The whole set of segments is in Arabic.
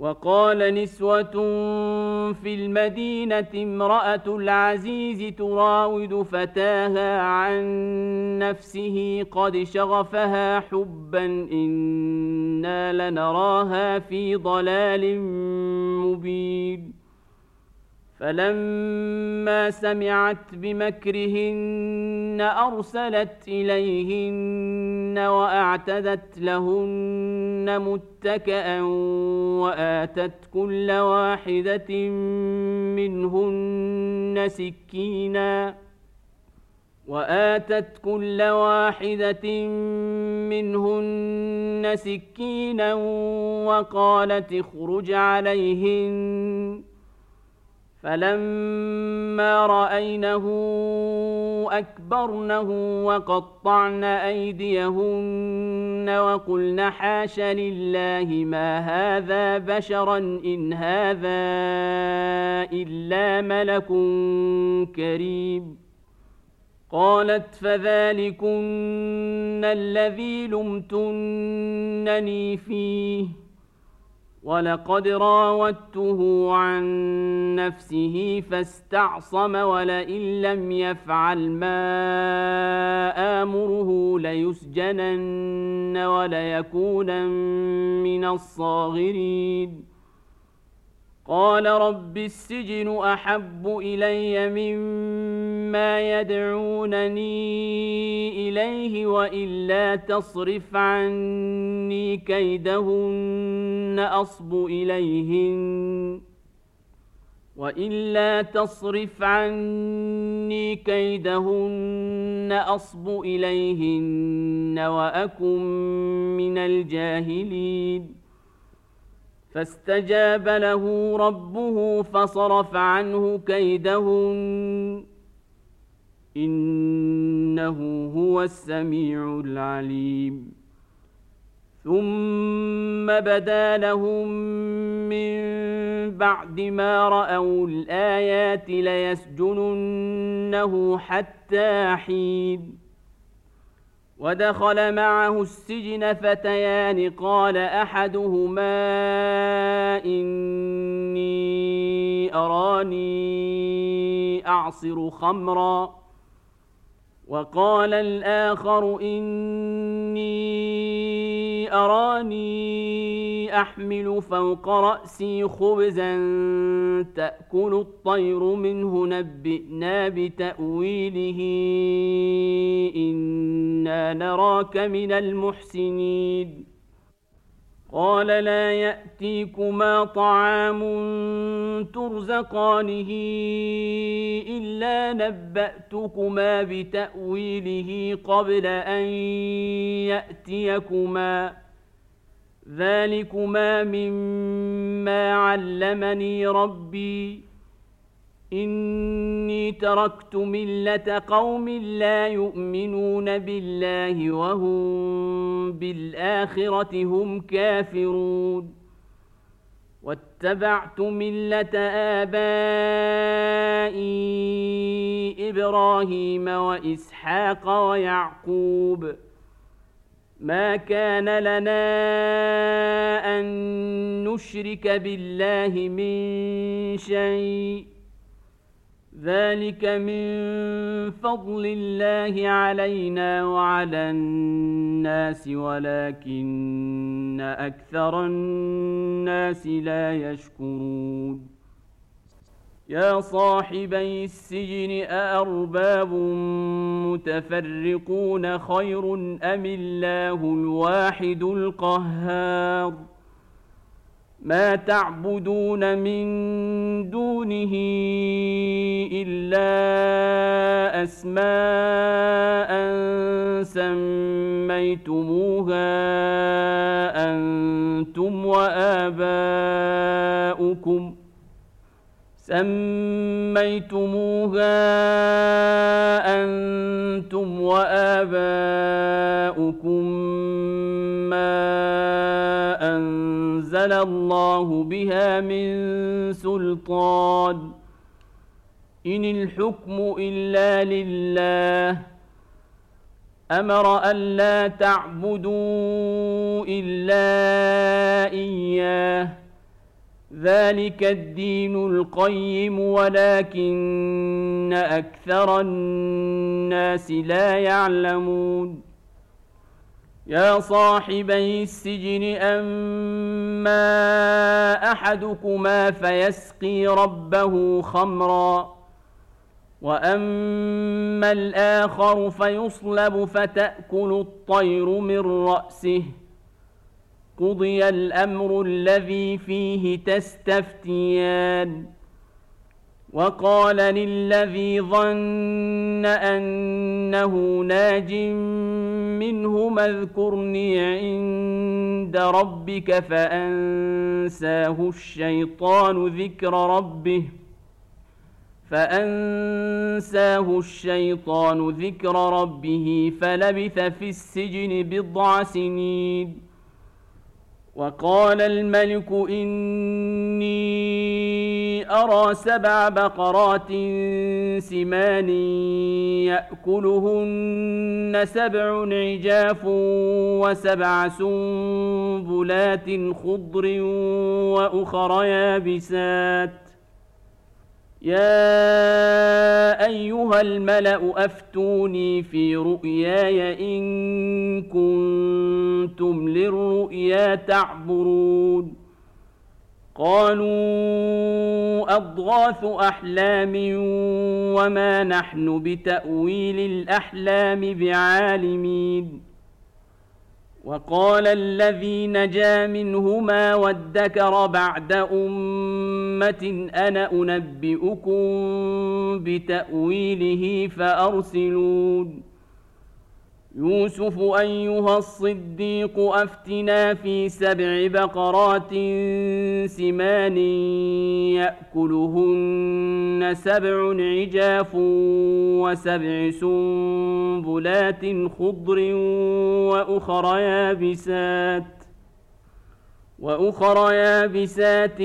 وقال نسوة في المدينة امرأة العزيز تراود فتاها عن نفسه قد شغفها حبا إنا لنراها في ضلال مبين فلما سمعت بمكرهن أرسلت إليهن وأعتدت لهن متكئا وآتت كل واحدة منهن سكينا وقالت اخرج عليهن فلما رأينه أكبرنه وقطعن أيديهن وقلن حاش لله ما هذا بشرا إن هذا إلا ملك كريم قالت فذلكن الذي لمتنني فيه ولقد راودته عن نفسه فاستعصم ولئن لم يفعل ما آمره ليسجنن وليكونن من الصاغرين قال رب السجن أحب إلي مما يدعونني إليه وإلا تصرف عني كيدهن أصب إليهن وأكن من الجاهلين فاستجاب له ربه فصرف عنه كيدهن إنه هو السميع العليم ثم بدا لهم من بعد ما رأوا الآيات ليسجننه حتى حين ودخل معه السجن فتيان قال أحدهما إني أراني أعصر خمرا وقال الآخر إني أراني أحمل فوق رأسي خبزا تأكل الطير منه نبئنا بتأويله إنا نراك من المحسنين قال لا يأتيكما طعام ترزقانه إلا نبأتكما بتأويله قبل أن يأتيكما ذلكما مما علمني ربي إني تركت ملة قوم لا يؤمنون بالله وهم بالآخرة هم كافرون واتبعت ملة آبائي إبراهيم وإسحاق ويعقوب ما كان لنا أن نشرك بالله من شيء ذلك من فضل الله علينا وعلى الناس ولكن أكثر الناس لا يشكرون يا صاحبي السجن أأرباب متفرقون خير أم الله الواحد القهار ما تعبدون من دونه إلا أسماء سميتموها أنتم وآباؤكم ما أنزل الله بها من سلطان إن الحكم إلا لله أمر ألا تعبدوا إلا إياه ذلك الدين القيم ولكن أكثر الناس لا يعلمون يا صاحبي السجن أما أحدكما فيسقي ربه خمرا وأما الآخر فيصلب فتأكل الطير من رأسه قضي الأمر الذي فيه تستفتيان وقال للذي ظن أنه ناج منهما اذكرني عند ربك فأنساه الشيطان ذكر ربه فلبث في السجن بضع سنين وقال الملك إني أرى 7 بقرات سمان يأكلهن 7 عجاف و7 سنبلات خضر وأخر يابسات يا أيها الملأ أفتوني في رؤياي إن كنتم للرؤيا تعبرون قالوا أضغاث أحلام وما نحن بتأويل الأحلام بعالمين وقال الذي نجا منهما وادكر بعد أمة أنا أنبئكم بتأويله فأرسلون يوسف أيها الصديق أفتنا في 7 بقرات سمان يأكلهن 7 عجاف و7 سنبلات خضر وأخر يابسات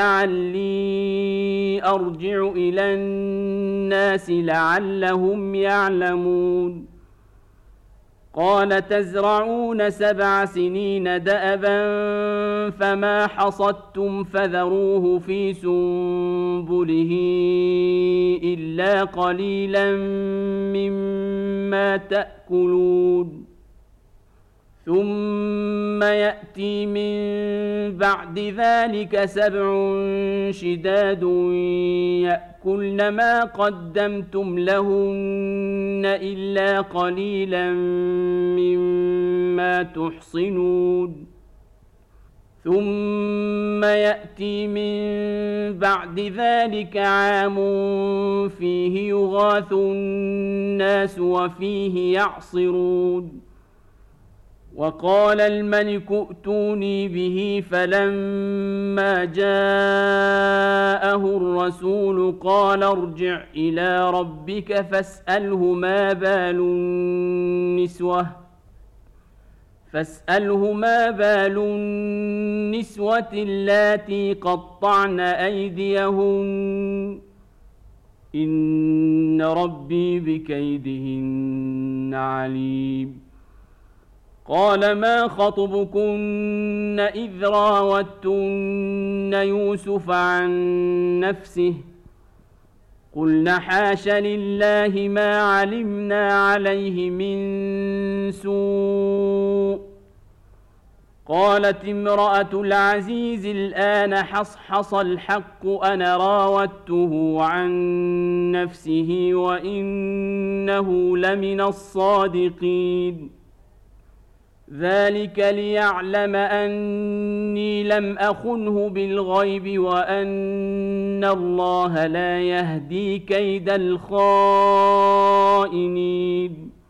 لعلي أرجع إلى الناس لعلهم يعلمون قال تزرعون 7 سنين دأبا فما حصدتم فذروه في سنبله إلا قليلا مما تأكلون ثم يأتي من بعد ذلك 7 شداد يأكلن ما قدمتم لهن إلا قليلا مما تحصنون ثم يأتي من بعد ذلك عام فيه يغاث الناس وفيه يعصرون وقال الملك ائتوني به فلما جاءه الرسول قال ارجع إلى ربك فاسأله ما بال النسوة اللاتي قطعن أيديهن إن ربي بكيدهن عليم قال ما خطبكن إذ راوتن يوسف عن نفسه قلنا حاش لله ما علمنا عليه من سوء قالت امرأة العزيز الآن حصحص الحق أنا راودته عن نفسه وإنه لمن الصادقين ذلك ليعلم أني لم أخنه بالغيب وأن الله لا يهدي كيد الخائنين